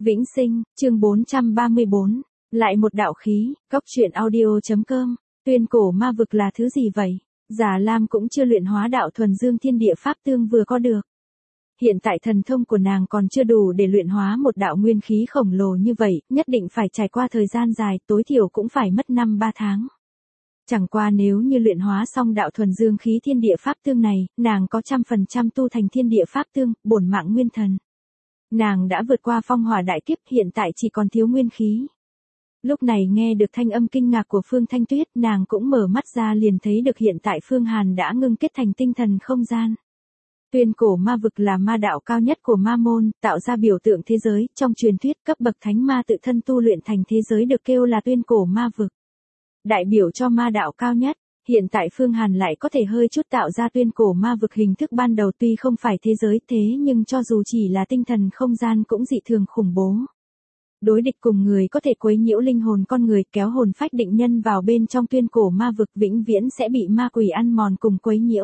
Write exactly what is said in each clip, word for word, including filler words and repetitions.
Vĩnh sinh, chương bốn trăm ba mươi bốn. Lại một đạo khí, góc truyện audio.com. Tuyên cổ ma vực là thứ gì vậy? Già Lam cũng chưa luyện hóa đạo thuần dương thiên địa pháp tương vừa có được. Hiện tại thần thông của nàng còn chưa đủ để luyện hóa một đạo nguyên khí khổng lồ như vậy, nhất định phải trải qua thời gian dài, tối thiểu cũng phải mất năm ba tháng. Chẳng qua nếu như luyện hóa xong đạo thuần dương khí thiên địa pháp tương này, nàng có trăm phần trăm tu thành thiên địa pháp tương, bổn mạng nguyên thần. Nàng đã vượt qua phong hỏa đại kiếp, hiện tại chỉ còn thiếu nguyên khí. Lúc này nghe được thanh âm kinh ngạc của Phương Thanh Tuyết, nàng cũng mở mắt ra liền thấy được hiện tại Phương Hàn đã ngưng kết thành tinh thần không gian. Tuyên cổ ma vực là ma đạo cao nhất của ma môn, tạo ra biểu tượng thế giới, trong truyền thuyết cấp bậc thánh ma tự thân tu luyện thành thế giới được kêu là tuyên cổ ma vực. Đại biểu cho ma đạo cao nhất, hiện tại Phương Hàn lại có thể hơi chút tạo ra tuyên cổ ma vực hình thức ban đầu tuy không phải thế giới thế nhưng cho dù chỉ là tinh thần không gian cũng dị thường khủng bố. Đối địch cùng người có thể quấy nhiễu linh hồn con người kéo hồn phách định nhân vào bên trong tuyên cổ ma vực vĩnh viễn sẽ bị ma quỷ ăn mòn cùng quấy nhiễu.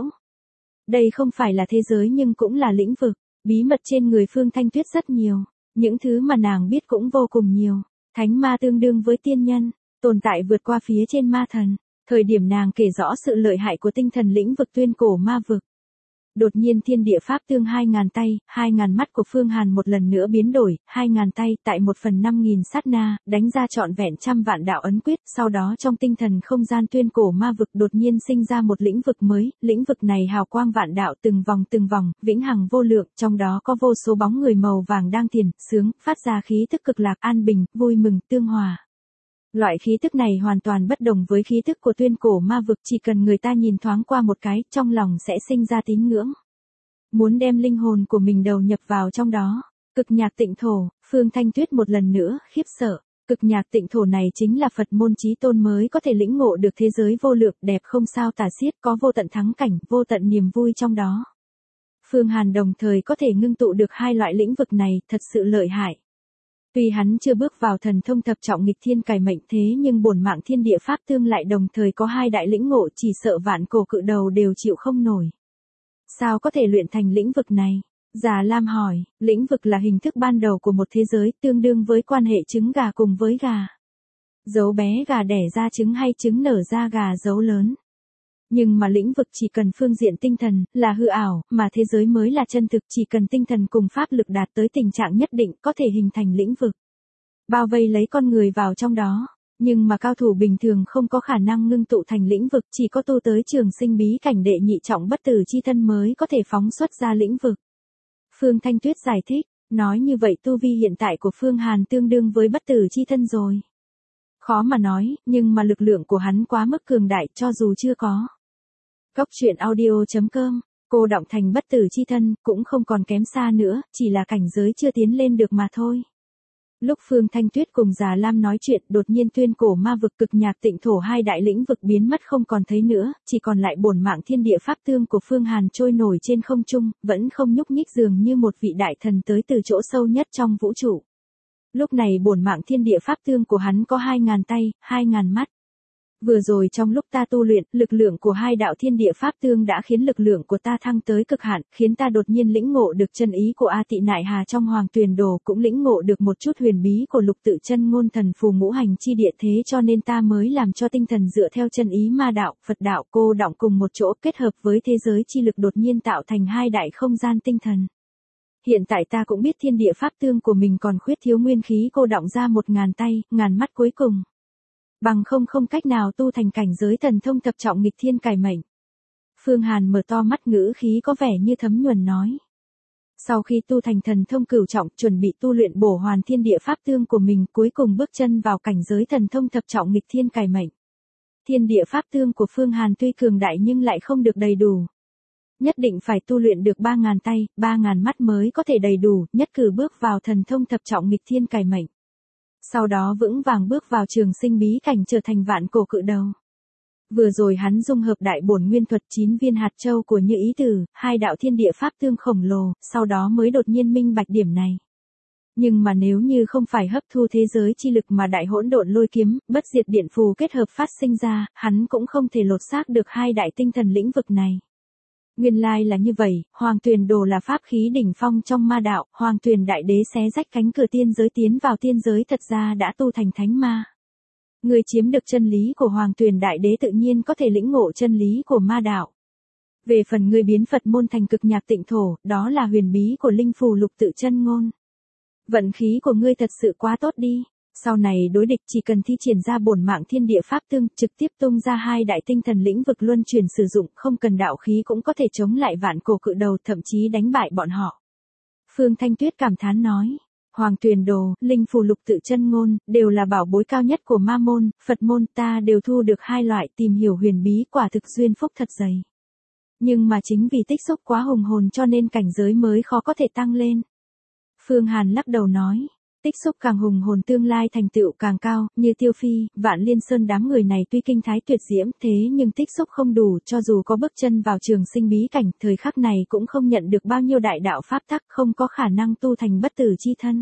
Đây không phải là thế giới nhưng cũng là lĩnh vực, bí mật trên người Phương Thanh Tuyết rất nhiều, những thứ mà nàng biết cũng vô cùng nhiều. Thánh ma tương đương với tiên nhân, tồn tại vượt qua phía trên ma thần. Thời điểm nàng kể rõ sự lợi hại của tinh thần lĩnh vực tuyên cổ ma vực. Đột nhiên thiên địa pháp tương hai ngàn tay, hai ngàn mắt của Phương Hàn một lần nữa biến đổi, hai ngàn tay tại một phần năm nghìn sát na, đánh ra trọn vẹn trăm vạn đạo ấn quyết, sau đó trong tinh thần không gian tuyên cổ ma vực đột nhiên sinh ra một lĩnh vực mới, lĩnh vực này hào quang vạn đạo từng vòng từng vòng, vĩnh hằng vô lượng, trong đó có vô số bóng người màu vàng đang thiền, sướng, phát ra khí tức cực lạc an bình, vui mừng, tương hòa. Loại khí tức này hoàn toàn bất đồng với khí tức của tuyên cổ ma vực, chỉ cần người ta nhìn thoáng qua một cái, trong lòng sẽ sinh ra tín ngưỡng. Muốn đem linh hồn của mình đầu nhập vào trong đó. Cực nhạc tịnh thổ, Phương Thanh Tuyết một lần nữa, khiếp sợ. Cực nhạc tịnh thổ này chính là Phật môn chí tôn mới có thể lĩnh ngộ được thế giới vô lượng đẹp không sao tả xiết, có vô tận thắng cảnh, vô tận niềm vui trong đó. Phương Hàn đồng thời có thể ngưng tụ được hai loại lĩnh vực này, thật sự lợi hại. Tuy hắn chưa bước vào thần thông thập trọng nghịch thiên cải mệnh thế nhưng bổn mạng thiên địa pháp tương lại đồng thời có hai đại lĩnh ngộ, chỉ sợ vạn cổ cự đầu đều chịu không nổi. Sao có thể luyện thành lĩnh vực này? Già Lam hỏi, lĩnh vực là hình thức ban đầu của một thế giới tương đương với quan hệ trứng gà cùng với gà. Dấu bé gà đẻ ra trứng hay trứng nở ra gà dấu lớn. Nhưng mà lĩnh vực chỉ cần phương diện tinh thần, là hư ảo, mà thế giới mới là chân thực, chỉ cần tinh thần cùng pháp lực đạt tới tình trạng nhất định có thể hình thành lĩnh vực. Bao vây lấy con người vào trong đó, nhưng mà cao thủ bình thường không có khả năng ngưng tụ thành lĩnh vực, chỉ có tu tới trường sinh bí cảnh đệ nhị trọng bất tử chi thân mới có thể phóng xuất ra lĩnh vực. Phương Thanh Tuyết giải thích, nói như vậy tu vi hiện tại của Phương Hàn tương đương với bất tử chi thân rồi. Khó mà nói, nhưng mà lực lượng của hắn quá mức cường đại cho dù chưa có. Góc truyện audio.com, cô động thành bất tử chi thân, cũng không còn kém xa nữa, chỉ là cảnh giới chưa tiến lên được mà thôi. Lúc Phương Thanh Tuyết cùng Già Lam nói chuyện, đột nhiên tuyên cổ ma vực cực nhạc tịnh thổ hai đại lĩnh vực biến mất không còn thấy nữa, chỉ còn lại bổn mạng thiên địa pháp tương của Phương Hàn trôi nổi trên không trung, vẫn không nhúc nhích dường như một vị đại thần tới từ chỗ sâu nhất trong vũ trụ. Lúc này bổn mạng thiên địa pháp tương của hắn có hai ngàn tay, hai ngàn mắt. Vừa rồi trong lúc ta tu luyện, lực lượng của hai đạo thiên địa pháp tương đã khiến lực lượng của ta thăng tới cực hạn, khiến ta đột nhiên lĩnh ngộ được chân ý của A Tị Nại Hà trong Hoàng Tuyền Đồ, cũng lĩnh ngộ được một chút huyền bí của lục tự chân ngôn thần phù ngũ hành chi địa, thế cho nên ta mới làm cho tinh thần dựa theo chân ý ma đạo, Phật đạo cô đọng cùng một chỗ, kết hợp với thế giới chi lực đột nhiên tạo thành hai đại không gian tinh thần. Hiện tại ta cũng biết thiên địa pháp tương của mình còn khuyết thiếu nguyên khí cô đọng ra một ngàn tay, ngàn mắt cuối cùng. Bằng không không cách nào tu thành cảnh giới thần thông thập trọng nghịch thiên cải mệnh. Phương Hàn mở to mắt ngữ khí có vẻ như thấm nhuần nói. Sau khi tu thành thần thông cửu trọng, chuẩn bị tu luyện bổ hoàn thiên địa pháp tương của mình, cuối cùng bước chân vào cảnh giới thần thông thập trọng nghịch thiên cải mệnh. Thiên địa pháp tương của Phương Hàn tuy cường đại nhưng lại không được đầy đủ. Nhất định phải tu luyện được ba ngàn tay, ba ngàn mắt mới có thể đầy đủ, nhất cử bước vào thần thông thập trọng nghịch thiên cải mệnh. Sau đó vững vàng bước vào trường sinh bí cảnh trở thành vạn cổ cự đầu. Vừa rồi hắn dung hợp đại bổn nguyên thuật chín viên hạt châu của Như Ý Tử, hai đạo thiên địa pháp tương khổng lồ, sau đó mới đột nhiên minh bạch điểm này. Nhưng mà nếu như không phải hấp thu thế giới chi lực mà đại hỗn độn lôi kiếm, bất diệt điện phù kết hợp phát sinh ra, hắn cũng không thể lột xác được hai đại tinh thần lĩnh vực này. Nguyên lai là như vậy, Hoàng Tuyền Đồ là pháp khí đỉnh phong trong ma đạo, Hoàng Tuyền Đại Đế xé rách cánh cửa tiên giới tiến vào tiên giới thật ra đã tu thành thánh ma. Người chiếm được chân lý của Hoàng Tuyền Đại Đế tự nhiên có thể lĩnh ngộ chân lý của ma đạo. Về phần người biến Phật môn thành cực nhạc tịnh thổ, đó là huyền bí của linh phù lục tự chân ngôn. Vận khí của ngươi thật sự quá tốt đi. Sau này đối địch chỉ cần thi triển ra bổn mạng thiên địa pháp tương, trực tiếp tung ra hai đại tinh thần lĩnh vực luân chuyển sử dụng, không cần đạo khí cũng có thể chống lại vạn cổ cự đầu, thậm chí đánh bại bọn họ. Phương Thanh Tuyết cảm thán nói, Hoàng Tuyền Đồ, linh phù lục tự chân ngôn, đều là bảo bối cao nhất của ma môn, Phật môn, ta đều thu được hai loại, tìm hiểu huyền bí quả thực duyên phúc thật dày. Nhưng mà chính vì tích xúc quá hùng hồn cho nên cảnh giới mới khó có thể tăng lên. Phương Hàn lắc đầu nói, tích xúc càng hùng hồn tương lai thành tựu càng cao, như Tiêu Phi, Vạn Liên Sơn đám người này tuy kinh thái tuyệt diễm thế nhưng tích xúc không đủ, cho dù có bước chân vào trường sinh bí cảnh, thời khắc này cũng không nhận được bao nhiêu đại đạo pháp tắc, không có khả năng tu thành bất tử chi thân.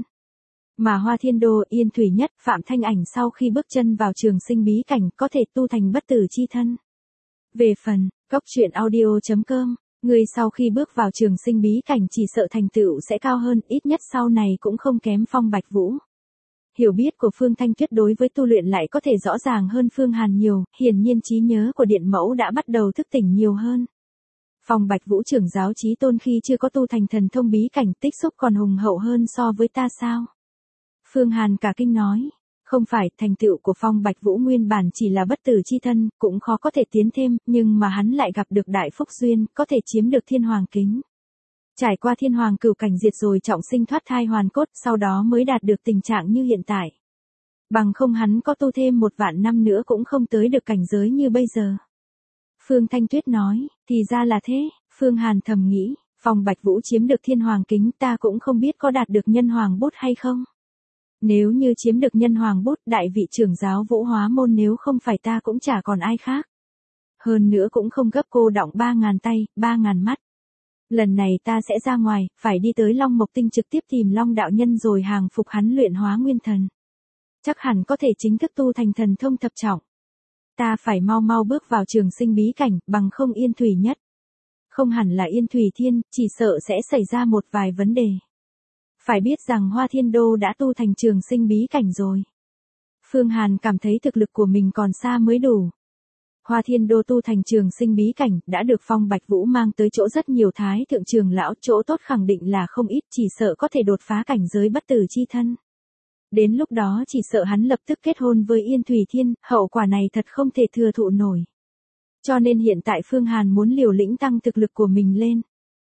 Mà Hoa Thiên Đô, Yên Thủy Nhất, Phạm Thanh Ảnh sau khi bước chân vào trường sinh bí cảnh có thể tu thành bất tử chi thân. Về phần, cốc truyện audio chấm com, người sau khi bước vào trường sinh bí cảnh chỉ sợ thành tựu sẽ cao hơn, ít nhất sau này cũng không kém Phong Bạch Vũ. Hiểu biết của Phương Thanh Tuyết đối với tu luyện lại có thể rõ ràng hơn Phương Hàn nhiều, hiển nhiên trí nhớ của Điện Mẫu đã bắt đầu thức tỉnh nhiều hơn. Phong Bạch Vũ trưởng giáo chí tôn khi chưa có tu thành thần thông bí cảnh tích xúc còn hùng hậu hơn so với ta sao? Phương Hàn cả kinh nói. Không phải, thành tựu của Phong Bạch Vũ nguyên bản chỉ là bất tử chi thân, cũng khó có thể tiến thêm, nhưng mà hắn lại gặp được đại phúc duyên, có thể chiếm được thiên hoàng kính. Trải qua thiên hoàng cửu cảnh diệt rồi trọng sinh thoát thai hoàn cốt, sau đó mới đạt được tình trạng như hiện tại. Bằng không hắn có tu thêm một vạn năm nữa cũng không tới được cảnh giới như bây giờ. Phương Thanh Tuyết nói, thì ra là thế, Phương Hàn thầm nghĩ, Phong Bạch Vũ chiếm được thiên hoàng kính ta cũng không biết có đạt được nhân hoàng bút hay không. Nếu như chiếm được nhân hoàng bút, đại vị trưởng giáo Vũ Hóa Môn nếu không phải ta cũng chả còn ai khác. Hơn nữa cũng không gấp cô đọng ba ngàn tay, ba ngàn mắt. Lần này ta sẽ ra ngoài, phải đi tới Long Mộc Tinh trực tiếp tìm Long đạo nhân rồi hàng phục hắn luyện hóa nguyên thần. Chắc hẳn có thể chính thức tu thành thần thông thập trọng. Ta phải mau mau bước vào trường sinh bí cảnh, bằng không Yên Thủy Nhất. Không hẳn là Yên Thủy Thiên, chỉ sợ sẽ xảy ra một vài vấn đề. Phải biết rằng Hoa Thiên Đô đã tu thành trường sinh bí cảnh rồi. Phương Hàn cảm thấy thực lực của mình còn xa mới đủ. Hoa Thiên Đô tu thành trường sinh bí cảnh, đã được Phong Bạch Vũ mang tới chỗ rất nhiều thái thượng trưởng lão, chỗ tốt khẳng định là không ít, chỉ sợ có thể đột phá cảnh giới bất tử chi thân. Đến lúc đó chỉ sợ hắn lập tức kết hôn với Yên Thủy Thiên, hậu quả này thật không thể thừa thụ nổi. Cho nên hiện tại Phương Hàn muốn liều lĩnh tăng thực lực của mình lên.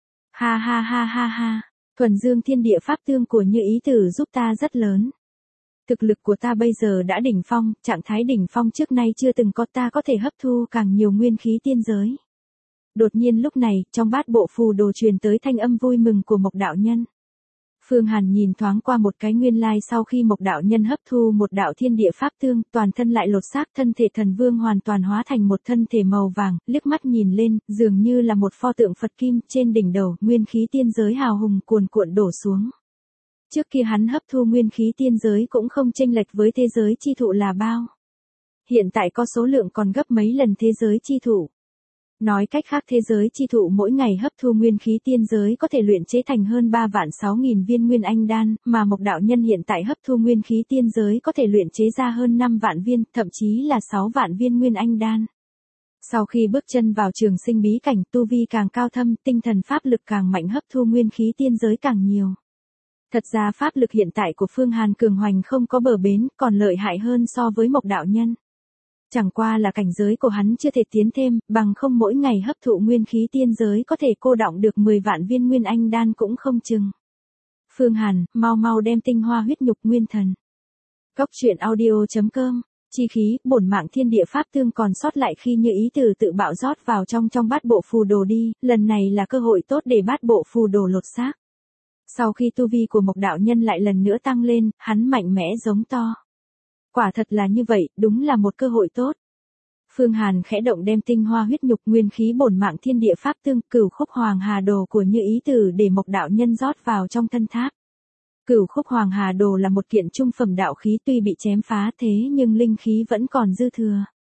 Ha ha ha ha ha. Thuần Dương Thiên Địa Pháp Tương của Như Ý Tử giúp ta rất lớn. Thực lực của ta bây giờ đã đỉnh phong, trạng thái đỉnh phong trước nay chưa từng có, ta có thể hấp thu càng nhiều nguyên khí tiên giới. Đột nhiên lúc này, trong bát bộ phù đồ truyền tới thanh âm vui mừng của Mộc đạo nhân. Phương Hàn nhìn thoáng qua một cái nguyên lai sau khi Mộc đạo nhân hấp thu một đạo thiên địa pháp tương, toàn thân lại lột xác, thân thể thần vương hoàn toàn hóa thành một thân thể màu vàng, liếc mắt nhìn lên, dường như là một pho tượng Phật kim, trên đỉnh đầu, nguyên khí tiên giới hào hùng cuồn cuộn đổ xuống. Trước kia hắn hấp thu nguyên khí tiên giới cũng không chênh lệch với thế giới chi thụ là bao. Hiện tại có số lượng còn gấp mấy lần thế giới chi thụ. Nói cách khác thế giới chi thụ mỗi ngày hấp thu nguyên khí tiên giới có thể luyện chế thành hơn ba vạn sáu nghìn viên nguyên anh đan, mà Mộc đạo nhân hiện tại hấp thu nguyên khí tiên giới có thể luyện chế ra hơn năm vạn viên, thậm chí là sáu vạn viên nguyên anh đan. Sau khi bước chân vào trường sinh bí cảnh, tu vi càng cao thâm, tinh thần pháp lực càng mạnh, hấp thu nguyên khí tiên giới càng nhiều. Thật ra pháp lực hiện tại của Phương Hàn cường hoành không có bờ bến, còn lợi hại hơn so với Mộc đạo nhân. Chẳng qua là cảnh giới của hắn chưa thể tiến thêm, bằng không mỗi ngày hấp thụ nguyên khí tiên giới có thể cô đọng được mười vạn viên nguyên anh đan cũng không chừng. Phương Hàn, mau mau đem tinh hoa huyết nhục nguyên thần. Cốc truyện audio chấm com, chi khí, bổn mạng thiên địa pháp tương còn sót lại khi Như Ý Tử tự bạo rót vào trong trong bát bộ phù đồ đi, lần này là cơ hội tốt để bát bộ phù đồ lột xác. Sau khi tu vi của Mộc đạo nhân lại lần nữa tăng lên, hắn mạnh mẽ giống to. Quả thật là như vậy, đúng là một cơ hội tốt. Phương Hàn khẽ động đem tinh hoa huyết nhục nguyên khí bổn mạng thiên địa pháp tương, Cửu Khúc Hoàng Hà Đồ của Như Ý Tử để Mộc đạo nhân rót vào trong thân tháp. Cửu Khúc Hoàng Hà Đồ là một kiện trung phẩm đạo khí, tuy bị chém phá thế nhưng linh khí vẫn còn dư thừa.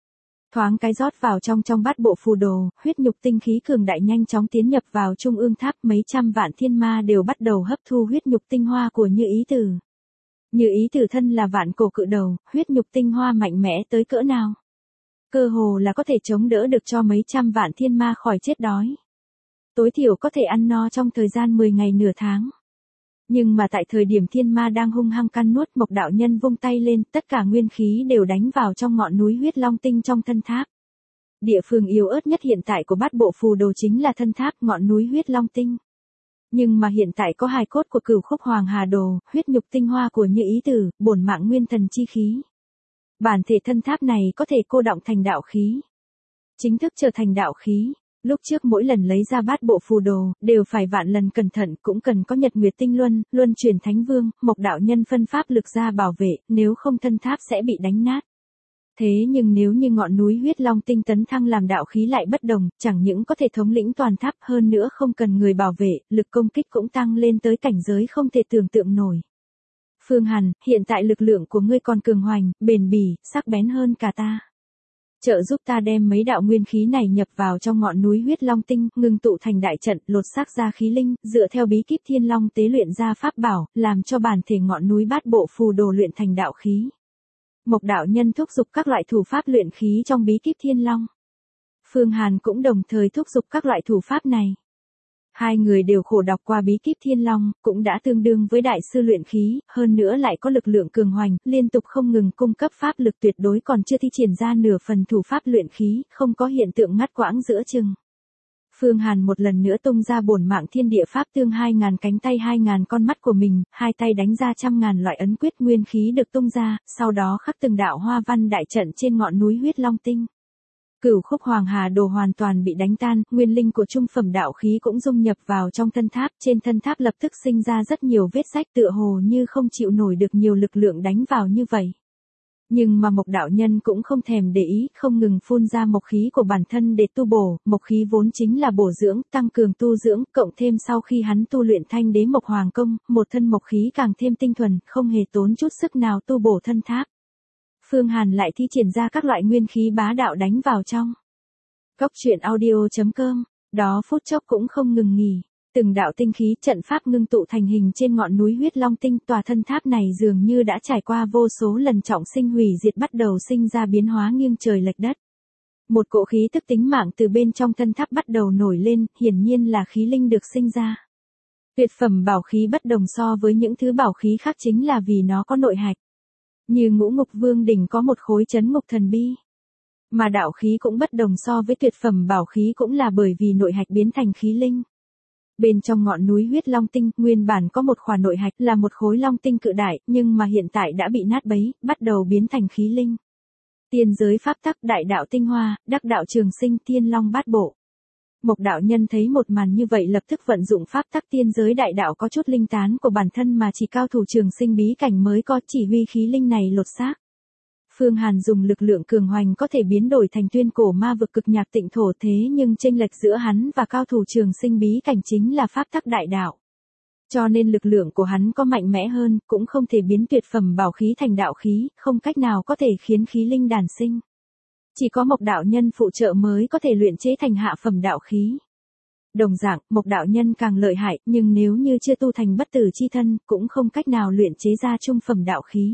Thoáng cái rót vào trong trong bát bộ phù đồ, huyết nhục tinh khí cường đại nhanh chóng tiến nhập vào trung ương tháp, mấy trăm vạn thiên ma đều bắt đầu hấp thu huyết nhục tinh hoa của Như Ý Tử. Như Ý Tử thân là vạn cổ cự đầu, huyết nhục tinh hoa mạnh mẽ tới cỡ nào? Cơ hồ là có thể chống đỡ được cho mấy trăm vạn thiên ma khỏi chết đói. Tối thiểu có thể ăn no trong thời gian mười ngày nửa tháng. Nhưng mà tại thời điểm thiên ma đang hung hăng căn nuốt, Mộc đạo nhân vung tay lên, tất cả nguyên khí đều đánh vào trong ngọn núi huyết long tinh trong thân tháp. Địa phương yếu ớt nhất hiện tại của bát bộ phù đồ chính là thân tháp ngọn núi huyết long tinh. Nhưng mà hiện tại có hài cốt của Cửu Khúc Hoàng Hà Đồ, huyết nhục tinh hoa của Như Ý Tử, bổn mạng nguyên thần chi khí. Bản thể thân tháp này có thể cô đọng thành đạo khí. Chính thức trở thành đạo khí. Lúc trước mỗi lần lấy ra bát bộ phù đồ, đều phải vạn lần cẩn thận, cũng cần có nhật nguyệt tinh luân, luân chuyển thánh vương, Mộc đạo nhân phân pháp lực ra bảo vệ, nếu không thân tháp sẽ bị đánh nát. Thế nhưng nếu như ngọn núi huyết long tinh tấn thăng làm đạo khí lại bất đồng, chẳng những có thể thống lĩnh toàn tháp, hơn nữa không cần người bảo vệ, lực công kích cũng tăng lên tới cảnh giới không thể tưởng tượng nổi. Phương Hàn, hiện tại lực lượng của ngươi còn cường hoành, bền bỉ, sắc bén hơn cả ta. Trợ giúp ta đem mấy đạo nguyên khí này nhập vào trong ngọn núi huyết long tinh, ngưng tụ thành đại trận, lột xác ra khí linh, dựa theo bí kíp thiên long tế luyện ra pháp bảo, làm cho bản thể ngọn núi bát bộ phù đồ luyện thành đạo khí. Mộc đạo nhân thúc giục các loại thủ pháp luyện khí trong bí kíp thiên long. Phương Hàn cũng đồng thời thúc giục các loại thủ pháp này. Hai người đều khổ đọc qua bí kíp thiên long, cũng đã tương đương với đại sư luyện khí, hơn nữa lại có lực lượng cường hoành, liên tục không ngừng cung cấp pháp lực tuyệt đối, còn chưa thi triển ra nửa phần thủ pháp luyện khí, không có hiện tượng ngắt quãng giữa chừng. Phương Hàn một lần nữa tung ra bổn mạng thiên địa pháp tương hai ngàn cánh tay hai ngàn con mắt của mình, hai tay đánh ra trăm ngàn loại ấn quyết nguyên khí được tung ra, sau đó khắc từng đạo hoa văn đại trận trên ngọn núi huyết long tinh. Cửu Khúc Hoàng Hà Đồ hoàn toàn bị đánh tan, nguyên linh của trung phẩm đạo khí cũng dung nhập vào trong thân tháp, trên thân tháp lập tức sinh ra rất nhiều vết rách, tựa hồ như không chịu nổi được nhiều lực lượng đánh vào như vậy. Nhưng mà Mộc đạo nhân cũng không thèm để ý, không ngừng phun ra mộc khí của bản thân để tu bổ, mộc khí vốn chính là bổ dưỡng, tăng cường tu dưỡng, cộng thêm sau khi hắn tu luyện Thanh Đế Mộc Hoàng Công, một thân mộc khí càng thêm tinh thuần, không hề tốn chút sức nào tu bổ thân tháp. Phương Hàn lại thi triển ra các loại nguyên khí bá đạo đánh vào trong. Cốc truyện audio chấm com, đó phút chốc cũng không ngừng nghỉ. Từng đạo tinh khí trận pháp ngưng tụ thành hình trên ngọn núi huyết long tinh, tòa thân tháp này dường như đã trải qua vô số lần trọng sinh hủy diệt, bắt đầu sinh ra biến hóa nghiêng trời lệch đất. Một cỗ khí tức tính mạng từ bên trong thân tháp bắt đầu nổi lên, hiển nhiên là khí linh được sinh ra. Tuyệt phẩm bảo khí bất đồng so với những thứ bảo khí khác chính là vì nó có nội hạch. Như Ngũ Ngục Vương đỉnh có một khối chấn ngục thần bi. Mà đạo khí cũng bất đồng so với tuyệt phẩm bảo khí cũng là bởi vì nội hạch biến thành khí linh. Bên trong ngọn núi huyết long tinh, nguyên bản có một khỏa nội hạch là một khối long tinh cự đại, nhưng mà hiện tại đã bị nát bấy, bắt đầu biến thành khí linh. Tiên giới pháp tắc, đại đạo tinh hoa, đắc đạo trường sinh, thiên long bát bộ. Mộc đạo nhân thấy một màn như vậy lập tức vận dụng pháp tắc tiên giới đại đạo có chút linh tán của bản thân mà chỉ cao thủ trường sinh bí cảnh mới có, chỉ huy khí linh này lột xác. Phương Hàn dùng lực lượng cường hoành có thể biến đổi thành tuyên cổ ma vực cực nhạc tịnh thổ, thế nhưng chênh lệch giữa hắn và cao thủ trường sinh bí cảnh chính là pháp tắc đại đạo. Cho nên lực lượng của hắn có mạnh mẽ hơn, cũng không thể biến tuyệt phẩm bảo khí thành đạo khí, không cách nào có thể khiến khí linh đản sinh. Chỉ có Mộc đạo nhân phụ trợ mới có thể luyện chế thành hạ phẩm đạo khí. Đồng dạng, Mộc đạo nhân càng lợi hại, nhưng nếu như chưa tu thành bất tử chi thân, cũng không cách nào luyện chế ra trung phẩm đạo khí.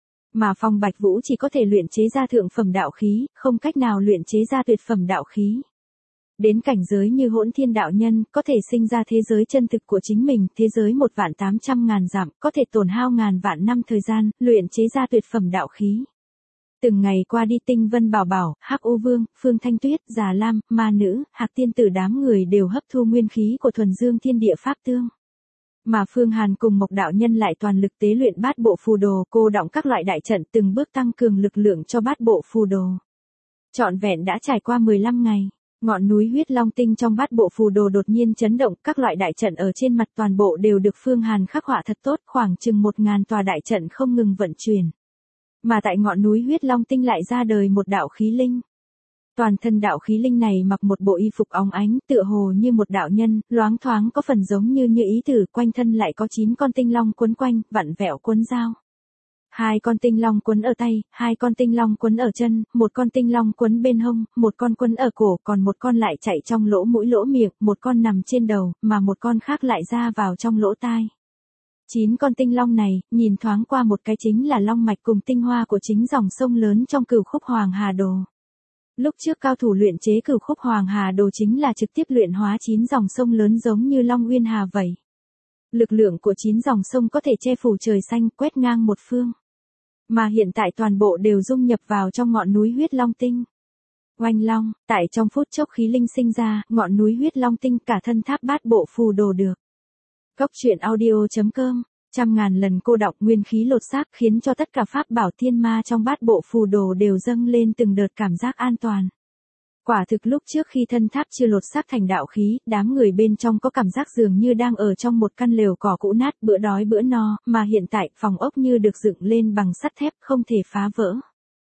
Mà Phong Bạch Vũ chỉ có thể luyện chế ra thượng phẩm đạo khí, không cách nào luyện chế ra tuyệt phẩm đạo khí. Đến cảnh giới như Hỗn Thiên đạo nhân, có thể sinh ra thế giới chân thực của chính mình, thế giới một vạn tám trăm ngàn dặm, có thể tổn hao ngàn vạn năm thời gian, luyện chế ra tuyệt phẩm đạo khí. Từng ngày qua đi, Tinh Vân Bảo Bảo, Hắc U Vương, Phương Thanh Tuyết, Già Lam, Ma Nữ, Hạc Tiên Tử đám người đều hấp thu nguyên khí của thuần dương thiên địa pháp tương. Mà Phương Hàn cùng Mộc đạo nhân lại toàn lực tế luyện bát bộ phù đồ, cô đọng các loại đại trận, từng bước tăng cường lực lượng cho bát bộ phù đồ. Trọn vẹn đã trải qua mười lăm ngày, ngọn núi huyết long tinh trong bát bộ phù đồ đột nhiên chấn động, các loại đại trận ở trên mặt toàn bộ đều được Phương Hàn khắc họa thật tốt, khoảng chừng một ngàn tòa đại trận không ngừng vận chuyển. Mà tại ngọn núi huyết long tinh lại ra đời một đạo khí linh. Toàn thân đạo khí linh này mặc một bộ y phục óng ánh, tựa hồ như một đạo nhân, loáng thoáng có phần giống như Như Ý Tử, quanh thân lại có chín con tinh long quấn quanh, vặn vẹo quấn dao. Hai con tinh long quấn ở tay, hai con tinh long quấn ở chân, một con tinh long quấn bên hông, một con quấn ở cổ, còn một con lại chạy trong lỗ mũi lỗ miệng, một con nằm trên đầu, mà một con khác lại ra vào trong lỗ tai. Chín con tinh long này, nhìn thoáng qua một cái chính là long mạch cùng tinh hoa của chính dòng sông lớn trong Cửu Khúc Hoàng Hà Đồ. Lúc trước cao thủ luyện chế Cửu Khúc Hoàng Hà Đồ chính là trực tiếp luyện hóa chín dòng sông lớn giống như Long Uyên Hà vậy. Lực lượng của chín dòng sông có thể che phủ trời xanh, quét ngang một phương. Mà hiện tại toàn bộ đều dung nhập vào trong ngọn núi huyết long tinh. Oanh long, tại trong phút chốc khí linh sinh ra, ngọn núi huyết long tinh cả thân tháp bát bộ phù đồ được. Cốc truyện audio chấm com, trăm ngàn lần cô đọc nguyên khí lột xác khiến cho tất cả pháp bảo thiên ma trong bát bộ phù đồ đều dâng lên từng đợt cảm giác an toàn. Quả thực lúc trước khi thân tháp chưa lột xác thành đạo khí, đám người bên trong có cảm giác dường như đang ở trong một căn lều cỏ cũ nát bữa đói bữa no, mà hiện tại phòng ốc như được dựng lên bằng sắt thép không thể phá vỡ.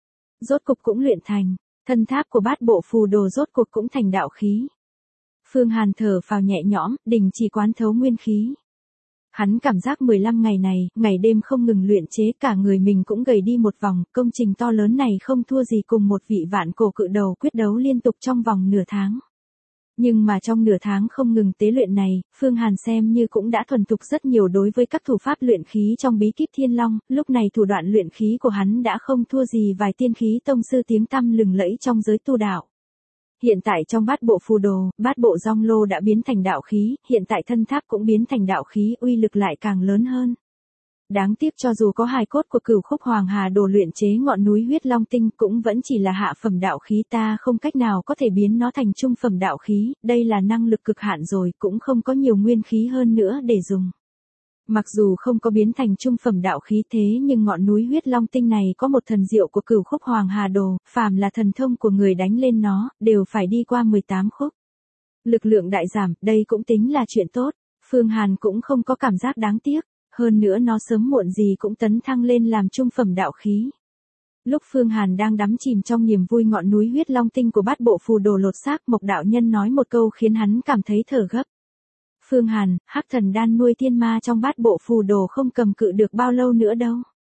Rốt cục cũng luyện thành, thân tháp của bát bộ phù đồ rốt cục cũng thành đạo khí. Phương Hàn thở phào nhẹ nhõm, đình chỉ quán thấu nguyên khí. Hắn cảm giác mười lăm ngày này, ngày đêm không ngừng luyện chế, cả người mình cũng gầy đi một vòng, công trình to lớn này không thua gì cùng một vị vạn cổ cự đầu quyết đấu liên tục trong vòng nửa tháng. Nhưng mà trong nửa tháng không ngừng tế luyện này, Phương Hàn xem như cũng đã thuần thục rất nhiều đối với các thủ pháp luyện khí trong bí kíp Thiên Long, lúc này thủ đoạn luyện khí của hắn đã không thua gì vài tiên khí tông sư tiếng tăm lừng lẫy trong giới tu đạo. Hiện tại trong bát bộ phù đồ, bát bộ rong lô đã biến thành đạo khí, hiện tại thân tháp cũng biến thành đạo khí, uy lực lại càng lớn hơn. Đáng tiếc cho dù có hài cốt của Cửu Khúc Hoàng Hà Đồ luyện chế ngọn núi huyết long tinh cũng vẫn chỉ là hạ phẩm đạo khí, ta không cách nào có thể biến nó thành trung phẩm đạo khí, đây là năng lực cực hạn rồi, cũng không có nhiều nguyên khí hơn nữa để dùng. Mặc dù không có biến thành trung phẩm đạo khí thế nhưng ngọn núi huyết long tinh này có một thần diệu của Cửu Khúc Hoàng Hà Đồ, phàm là thần thông của người đánh lên nó, đều phải đi qua mười tám khúc. Lực lượng đại giảm, đây cũng tính là chuyện tốt, Phương Hàn cũng không có cảm giác đáng tiếc, hơn nữa nó sớm muộn gì cũng tấn thăng lên làm trung phẩm đạo khí. Lúc Phương Hàn đang đắm chìm trong niềm vui ngọn núi huyết long tinh của bát bộ phù đồ lột xác, Mộc đạo nhân nói một câu khiến hắn cảm thấy thở gấp. Phương Hàn, hắc thần đan nuôi thiên ma trong bát bộ phù đồ không cầm cự được bao lâu nữa đâu.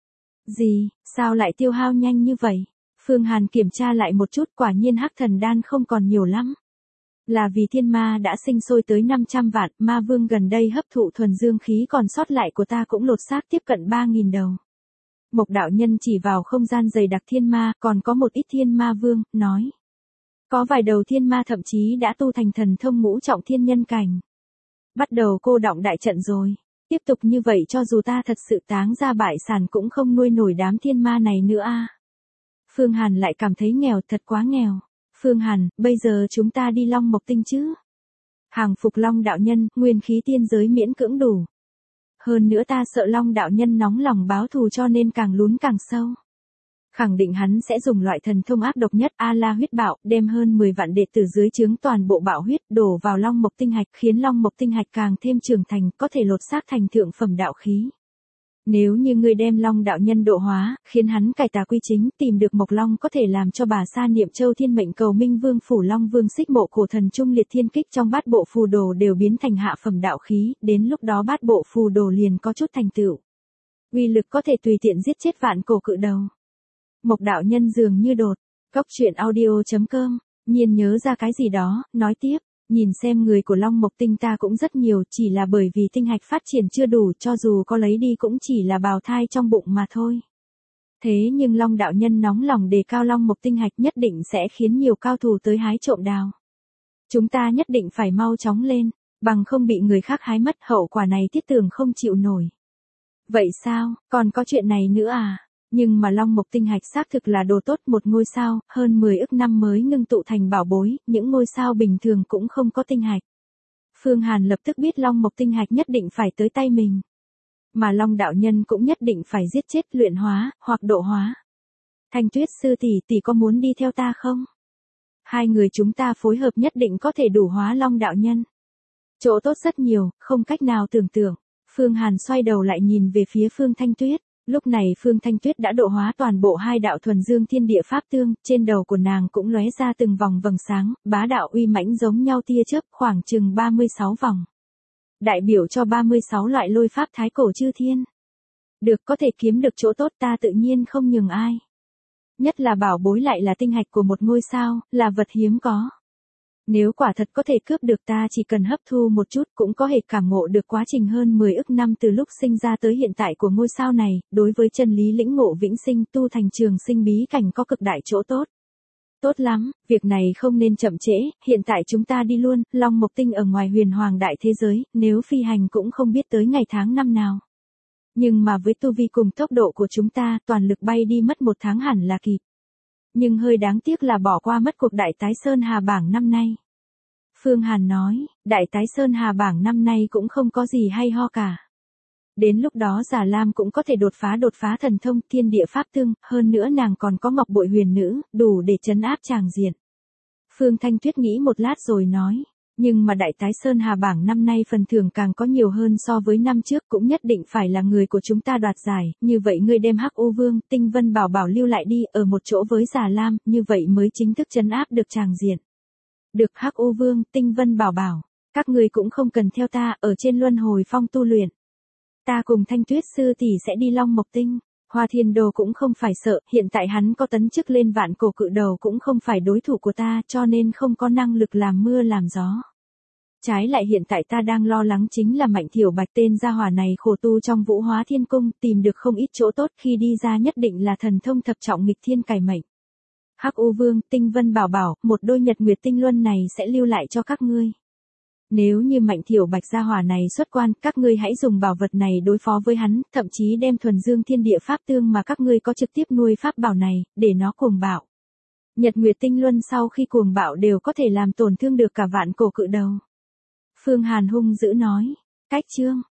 Gì, sao lại tiêu hao nhanh như vậy? Phương Hàn kiểm tra lại một chút, quả nhiên hắc thần đan không còn nhiều lắm. Là vì thiên ma đã sinh sôi tới năm trăm vạn, ma vương gần đây hấp thụ thuần dương khí còn sót lại của ta cũng lột xác tiếp cận ba nghìn đầu. Mộc đạo nhân chỉ vào không gian dày đặc thiên ma, còn có một ít thiên ma vương, nói. Có vài đầu thiên ma thậm chí đã tu thành thần thông ngũ trọng thiên nhân cảnh. Bắt đầu cô đọng đại trận rồi. Tiếp tục như vậy cho dù ta thật sự táng ra bại sản cũng không nuôi nổi đám thiên ma này nữa a. Phương Hàn lại cảm thấy nghèo, thật quá nghèo. Phương Hàn, bây giờ chúng ta đi Long Mộc Tinh chứ? Hàng phục Long đạo nhân, nguyên khí tiên giới miễn cưỡng đủ. Hơn nữa ta sợ Long đạo nhân nóng lòng báo thù cho nên càng lún càng sâu. Khẳng định hắn sẽ dùng loại thần thông ác độc nhất A La huyết bạo, đem hơn mười vạn đệ tử dưới trướng toàn bộ bạo huyết đổ vào Long Mộc Tinh Hạch, khiến Long Mộc Tinh Hạch càng thêm trưởng thành, có thể lột xác thành thượng phẩm đạo khí. Nếu như ngươi đem Long đạo nhân độ hóa, khiến hắn cải tà quy chính, tìm được Mộc Long có thể làm cho bà Sa Niệm Châu Thiên Mệnh Cầu Minh Vương phủ Long Vương xích mộ cổ thần trung liệt thiên kích trong bát bộ phù đồ đều biến thành hạ phẩm đạo khí, đến lúc đó bát bộ phù đồ liền có chút thành tựu. Uy lực có thể tùy tiện giết chết vạn cổ cự đầu. Mộc đạo nhân dường như đột, cốc truyện audio chấm com, nhiên nhớ ra cái gì đó, nói tiếp, nhìn xem người của Long Mộc Tinh ta cũng rất nhiều, chỉ là bởi vì tinh hạch phát triển chưa đủ, cho dù có lấy đi cũng chỉ là bào thai trong bụng mà thôi. Thế nhưng Long đạo nhân nóng lòng đề cao Long Mộc Tinh hạch nhất định sẽ khiến nhiều cao thủ tới hái trộm đào. Chúng ta nhất định phải mau chóng lên, bằng không bị người khác hái mất, hậu quả này Tiết Tường không chịu nổi. Vậy sao, còn có chuyện này nữa à? Nhưng mà Long Mộc Tinh hạch xác thực là đồ tốt, một ngôi sao, hơn mười ức năm mới ngưng tụ thành bảo bối, những ngôi sao bình thường cũng không có tinh hạch. Phương Hàn lập tức biết Long Mộc Tinh hạch nhất định phải tới tay mình. Mà Long đạo nhân cũng nhất định phải giết chết, luyện hóa, hoặc độ hóa. Thanh Tuyết sư tỷ tỷ có muốn đi theo ta không? Hai người chúng ta phối hợp nhất định có thể đủ hóa Long đạo nhân. Chỗ tốt rất nhiều, không cách nào tưởng tượng. Phương Hàn xoay đầu lại nhìn về phía Phương Thanh Tuyết. Lúc này Phương Thanh Tuyết đã độ hóa toàn bộ hai đạo thuần dương thiên địa pháp tương, trên đầu của nàng cũng lóe ra từng vòng vầng sáng, bá đạo uy mãnh giống nhau tia chớp, khoảng chừng ba mươi sáu vòng. Đại biểu cho ba mươi sáu loại lôi pháp thái cổ chư thiên. Được, có thể kiếm được chỗ tốt ta tự nhiên không nhường ai. Nhất là bảo bối lại là tinh hạch của một ngôi sao, là vật hiếm có. Nếu quả thật có thể cướp được ta chỉ cần hấp thu một chút cũng có thể cảm ngộ được quá trình hơn mười ức năm từ lúc sinh ra tới hiện tại của ngôi sao này, đối với chân lý lĩnh ngộ vĩnh sinh tu thành trường sinh bí cảnh có cực đại chỗ tốt. Tốt lắm, việc này không nên chậm trễ, hiện tại chúng ta đi luôn, Long Mộc Tinh ở ngoài huyền hoàng đại thế giới, nếu phi hành cũng không biết tới ngày tháng năm nào. Nhưng mà với tu vi cùng tốc độ của chúng ta, toàn lực bay đi mất một tháng hẳn là kịp. Nhưng hơi đáng tiếc là bỏ qua mất cuộc Đại Tái Sơn Hà bảng năm nay. Phương Hàn nói, Đại Tái Sơn Hà bảng năm nay cũng không có gì hay ho cả. Đến lúc đó Già Lam cũng có thể đột phá đột phá thần thông thiên địa pháp tương, hơn nữa nàng còn có ngọc bội huyền nữ, đủ để trấn áp tràng diện. Phương Thanh Tuyết nghĩ một lát rồi nói, nhưng mà Đại Tái Sơn Hà bảng năm nay phần thưởng càng có nhiều hơn so với năm trước, cũng nhất định phải là người của chúng ta đoạt giải, như vậy ngươi đem Hắc U Vương, Tinh Vân Bảo Bảo lưu lại đi, ở một chỗ với Già Lam, như vậy mới chính thức trấn áp được tràng diện. Được, Hắc U Vương, Tinh Vân Bảo Bảo, các ngươi cũng không cần theo ta, ở trên luân hồi phong tu luyện. Ta cùng Thanh Tuyết sư tỷ sẽ đi Long Mộc Tinh. Hoa Thiên Đồ cũng không phải sợ, hiện tại hắn có tấn chức lên vạn cổ cự đầu cũng không phải đối thủ của ta, cho nên không có năng lực làm mưa làm gió. Trái lại hiện tại ta đang lo lắng chính là Mạnh Thiểu Bạch tên gia hỏa này khổ tu trong Vũ Hóa Thiên Cung, tìm được không ít chỗ tốt, khi đi ra nhất định là thần thông thập trọng nghịch thiên cải mệnh. Hắc U Vương, Tinh Vân Bảo Bảo, một đôi nhật nguyệt tinh luân này sẽ lưu lại cho các ngươi. Nếu như Mạnh Thiểu Bạch gia hỏa này xuất quan, các ngươi hãy dùng bảo vật này đối phó với hắn, thậm chí đem thuần dương thiên địa pháp tương mà các ngươi có trực tiếp nuôi pháp bảo này, để nó cuồng bạo. Nhật Nguyệt Tinh Luân sau khi cuồng bạo đều có thể làm tổn thương được cả vạn cổ cự đầu. Phương Hàn hung dữ nói, cách chương.